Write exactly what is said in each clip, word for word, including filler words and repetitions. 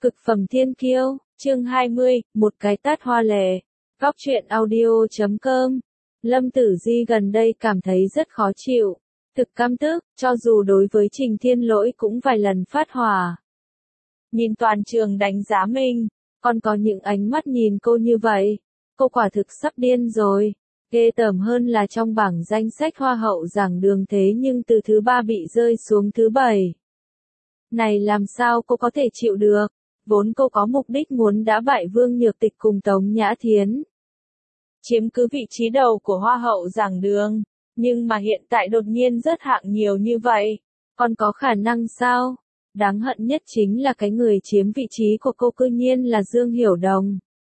Cực phẩm thiên kiêu, chương hai mươi, một cái tát hoa lệ. Góc truyện audio chấm com. Lâm Tử Di gần đây cảm thấy rất khó chịu, thực căm tức, cho dù đối với Trình Thiên Lỗi cũng vài lần phát hỏa. Nhìn toàn trường đánh giá mình, còn có những ánh mắt nhìn cô như vậy, cô quả thực sắp điên rồi. Ghê tởm hơn là trong bảng danh sách hoa hậu giảng đường thế nhưng từ thứ ba bị rơi xuống thứ bảy. Này làm sao cô có thể chịu được? Vốn cô có mục đích muốn đá bại Vương Nhược Tịch cùng Tống Nhã Thiến, chiếm cứ vị trí đầu của hoa hậu giảng đường, nhưng mà hiện tại đột nhiên rớt hạng nhiều như vậy, còn có khả năng sao? Đáng hận nhất chính là cái người chiếm vị trí của cô cư nhiên là Dương Hiểu Đồng.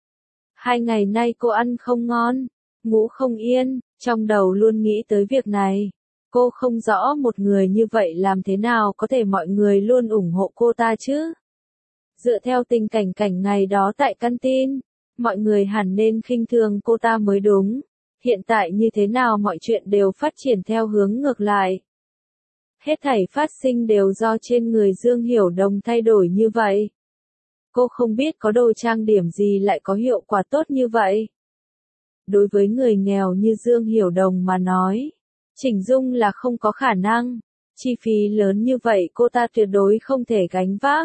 Hai ngày nay cô ăn không ngon, ngủ không yên, trong đầu luôn nghĩ tới việc này. Cô không rõ một người như vậy làm thế nào có thể mọi người luôn ủng hộ cô ta chứ? Dựa theo tình cảnh cảnh ngày đó tại căn tin, mọi người hẳn nên khinh thường cô ta mới đúng. Hiện tại như thế nào mọi chuyện đều phát triển theo hướng ngược lại. Hết thảy phát sinh đều do trên người Dương Hiểu Đồng thay đổi như vậy. Cô không biết có đồ trang điểm gì lại có hiệu quả tốt như vậy. Đối với người nghèo như Dương Hiểu Đồng mà nói, chỉnh dung là không có khả năng. Chi phí lớn như vậy cô ta tuyệt đối không thể gánh vác.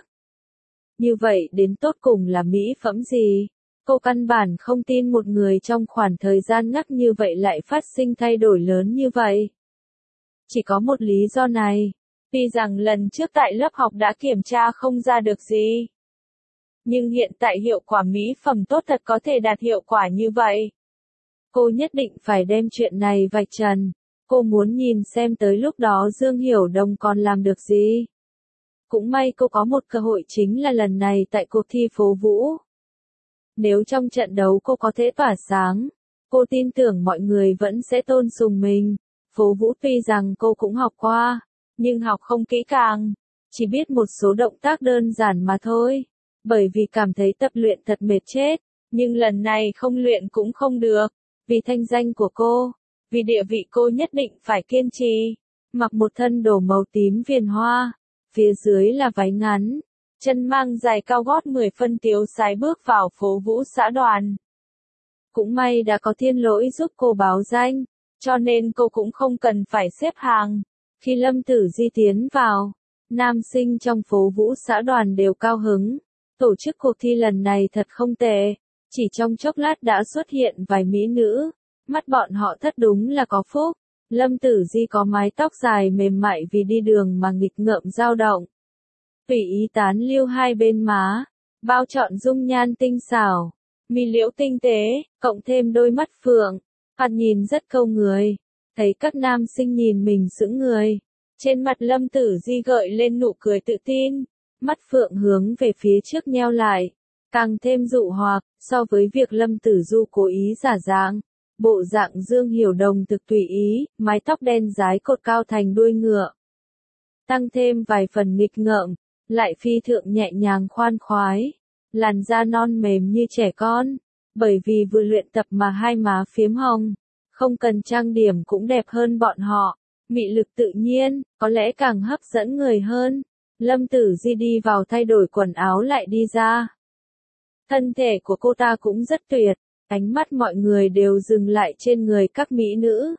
Như vậy đến tốt cùng là mỹ phẩm gì? Cô căn bản không tin một người trong khoảng thời gian ngắn như vậy lại phát sinh thay đổi lớn như vậy. Chỉ có một lý do này. Tuy rằng lần trước tại lớp học đã kiểm tra không ra được gì, nhưng hiện tại hiệu quả mỹ phẩm tốt thật có thể đạt hiệu quả như vậy. Cô nhất định phải đem chuyện này vạch trần. Cô muốn nhìn xem tới lúc đó Dương Hiểu Đồng còn làm được gì. Cũng may cô có một cơ hội chính là lần này tại cuộc thi phố vũ. Nếu trong trận đấu cô có thể tỏa sáng, cô tin tưởng mọi người vẫn sẽ tôn sùng mình. Phố vũ tuy rằng cô cũng học qua, nhưng học không kỹ càng, chỉ biết một số động tác đơn giản mà thôi. Bởi vì cảm thấy tập luyện thật mệt chết, nhưng lần này không luyện cũng không được. Vì thanh danh của cô, vì địa vị cô nhất định phải kiên trì. Mặc một thân đồ màu tím viền hoa, phía dưới là váy ngắn, chân mang giày cao gót mười phân tiếu sái bước vào phố vũ xã đoàn. Cũng may đã có Thiên Lỗi giúp cô báo danh, cho nên cô cũng không cần phải xếp hàng. Khi Lâm Tử Di tiến vào, nam sinh trong phố vũ xã đoàn đều cao hứng. Tổ chức cuộc thi lần này thật không tệ, chỉ trong chốc lát đã xuất hiện vài mỹ nữ, mắt bọn họ thất đúng là có phúc. Lâm Tử Di có mái tóc dài mềm mại vì đi đường mà nghịch ngợm dao động. Tùy ý tán lưu hai bên má, bao trọn dung nhan tinh xảo, mi liễu tinh tế, cộng thêm đôi mắt phượng, thoạt nhìn rất câu người. Thấy các nam sinh nhìn mình sững người, trên mặt Lâm Tử Di gợi lên nụ cười tự tin, mắt phượng hướng về phía trước nheo lại, càng thêm dụ hoặc. So với việc Lâm Tử Du cố ý giả dạng, bộ dạng Dương Hiểu Đồng thực tùy ý, mái tóc đen rái cột cao thành đuôi ngựa, tăng thêm vài phần nghịch ngợm, lại phi thượng nhẹ nhàng khoan khoái, làn da non mềm như trẻ con, bởi vì vừa luyện tập mà hai má phiếm hồng, không cần trang điểm cũng đẹp hơn bọn họ, mị lực tự nhiên, có lẽ càng hấp dẫn người hơn. Lâm Tử Di đi vào thay đổi quần áo lại đi ra. Thân thể của cô ta cũng rất tuyệt, ánh mắt mọi người đều dừng lại trên người các mỹ nữ.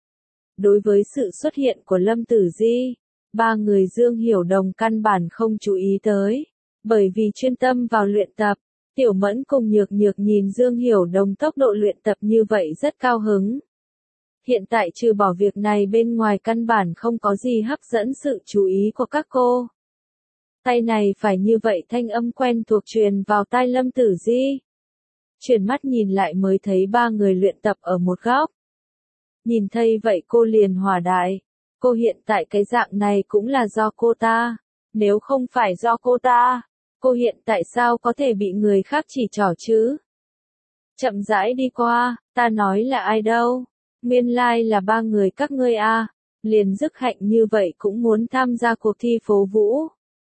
Đối với sự xuất hiện của Lâm Tử Di, ba người Dương Hiểu Đồng căn bản không chú ý tới, bởi vì chuyên tâm vào luyện tập. Tiểu Mẫn cùng Nhược Nhược nhìn Dương Hiểu Đồng tốc độ luyện tập như vậy rất cao hứng. Hiện tại trừ bỏ việc này bên ngoài căn bản không có gì hấp dẫn sự chú ý của các cô. Tay này phải như vậy thanh âm quen thuộc truyền vào tai Lâm Tử Di. Chuyển mắt nhìn lại mới thấy ba người luyện tập ở một góc. Nhìn thấy vậy cô liền hòa đại. Cô hiện tại cái dạng này cũng là do cô ta. Nếu không phải do cô ta, cô hiện tại sao có thể bị người khác chỉ trỏ chứ? Chậm rãi đi qua, ta nói là ai đâu? Nguyên lai là ba người các ngươi a. Liền dứt hạnh như vậy cũng muốn tham gia cuộc thi phố vũ.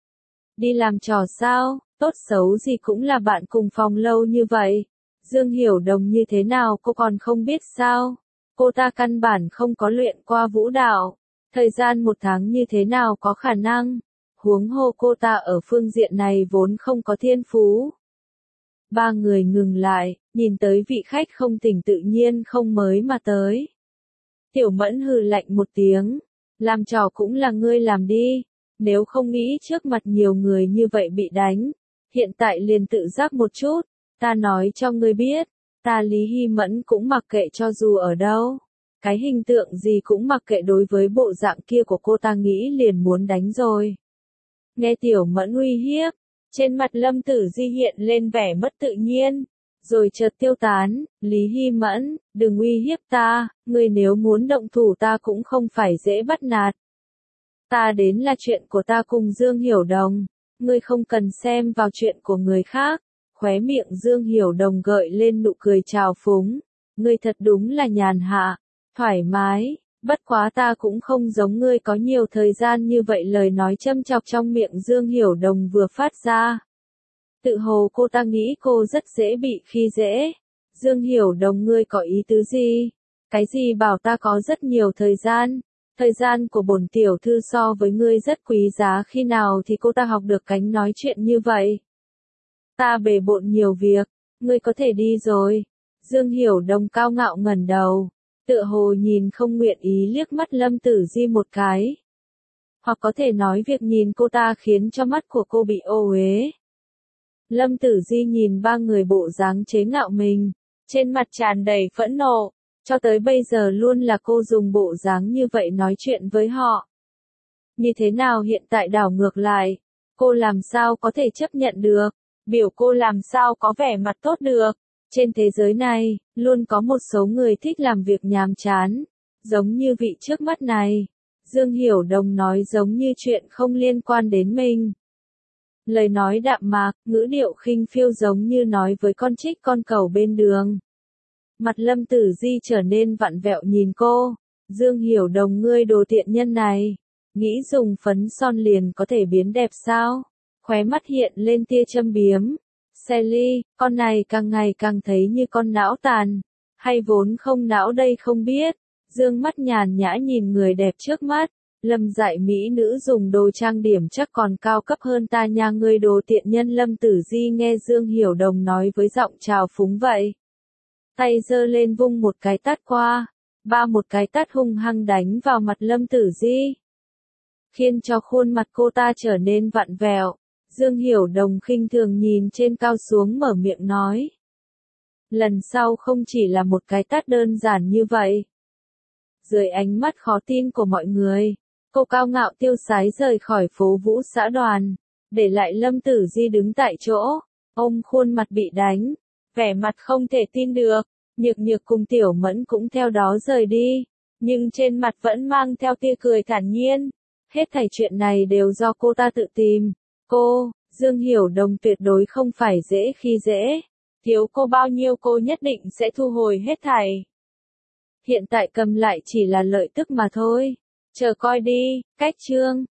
Đi làm trò sao, tốt xấu gì cũng là bạn cùng phòng lâu như vậy. Dương Hiểu Đồng như thế nào cô còn không biết sao? Cô ta căn bản không có luyện qua vũ đạo. Thời gian một tháng như thế nào có khả năng? huống hồ cô ta ở phương diện này vốn không có thiên phú. Ba người ngừng lại, nhìn tới vị khách không tình tự nhiên không mới mà tới. Tiểu Mẫn hừ lạnh một tiếng, làm trò cũng là ngươi làm đi, nếu không nghĩ trước mặt nhiều người như vậy bị đánh, hiện tại liền tự giác một chút, ta nói cho ngươi biết, ta Lý Hy Mẫn cũng mặc kệ cho dù ở đâu, cái hình tượng gì cũng mặc kệ đối với bộ dạng kia của cô ta nghĩ liền muốn đánh rồi. Nghe Tiểu Mẫn uy hiếp, trên mặt Lâm Tử Di hiện lên vẻ mất tự nhiên, rồi chợt tiêu tán, Lý Hy Mẫn, đừng uy hiếp ta, ngươi nếu muốn động thủ ta cũng không phải dễ bắt nạt. Ta đến là chuyện của ta cùng Dương Hiểu Đồng, ngươi không cần xem vào chuyện của người khác. Khóe miệng Dương Hiểu Đồng gợi lên nụ cười trào phúng, ngươi thật đúng là nhàn hạ, thoải mái, bất quá ta cũng không giống ngươi có nhiều thời gian như vậy. Lời nói châm chọc trong miệng Dương Hiểu Đồng vừa phát ra. Tự hồ cô ta nghĩ cô rất dễ bị khi dễ. Dương Hiểu Đồng, ngươi có ý tứ gì? Cái gì bảo ta có rất nhiều thời gian? Thời gian của bổn tiểu thư so với ngươi rất quý giá, khi nào thì cô ta học được cánh nói chuyện như vậy? Ta bề bộn nhiều việc, ngươi có thể đi rồi. Dương Hiểu Đồng cao ngạo ngẩng đầu, tựa hồ nhìn không nguyện ý liếc mắt Lâm Tử Di một cái. Hoặc có thể nói việc nhìn cô ta khiến cho mắt của cô bị ô uế. Lâm Tử Di nhìn ba người bộ dáng chế ngạo mình, trên mặt tràn đầy phẫn nộ, cho tới bây giờ luôn là cô dùng bộ dáng như vậy nói chuyện với họ. Như thế nào hiện tại đảo ngược lại, cô làm sao có thể chấp nhận được, biểu cô làm sao có vẻ mặt tốt được. Trên thế giới này, luôn có một số người thích làm việc nhàm chán, giống như vị trước mắt này. Dương Hiểu Đồng nói giống như chuyện không liên quan đến mình. Lời nói đạm mạc, ngữ điệu khinh phiêu giống như nói với con trích con cẩu bên đường. Mặt Lâm Tử Di trở nên vặn vẹo nhìn cô. Dương Hiểu Đồng, ngươi đồ tiện nhân này, nghĩ dùng phấn son liền có thể biến đẹp sao? Khóe mắt hiện lên tia châm biếm. Sally, con này càng ngày càng thấy như con não tàn, hay vốn không não đây không biết. Dương mắt nhàn nhã nhìn người đẹp trước mắt. Lâm dạy mỹ nữ dùng đồ trang điểm chắc còn cao cấp hơn ta nha, ngươi đồ tiện nhân. Lâm Tử Di nghe Dương Hiểu Đồng nói với giọng trào phúng vậy. Tay giơ lên vung một cái tát qua, ba một cái tát hung hăng đánh vào mặt Lâm Tử Di, khiến cho khuôn mặt cô ta trở nên vặn vẹo. Dương Hiểu Đồng khinh thường nhìn trên cao xuống mở miệng nói. Lần sau không chỉ là một cái tát đơn giản như vậy. Dưới ánh mắt khó tin của mọi người, cô cao ngạo tiêu sái rời khỏi phố Vũ Xã Đoàn, để lại Lâm Tử Di đứng tại chỗ, ôm khuôn mặt bị đánh, vẻ mặt không thể tin được. Nhược Nhược cùng Tiểu Mẫn cũng theo đó rời đi, nhưng trên mặt vẫn mang theo tia cười thản nhiên. Hết thảy chuyện này đều do cô ta tự tìm. Cô, Dương Hiểu Đồng tuyệt đối không phải dễ khi dễ. Thiếu cô bao nhiêu cô nhất định sẽ thu hồi hết thảy. Hiện tại cầm lại chỉ là lợi tức mà thôi. Chờ coi đi, cách chương.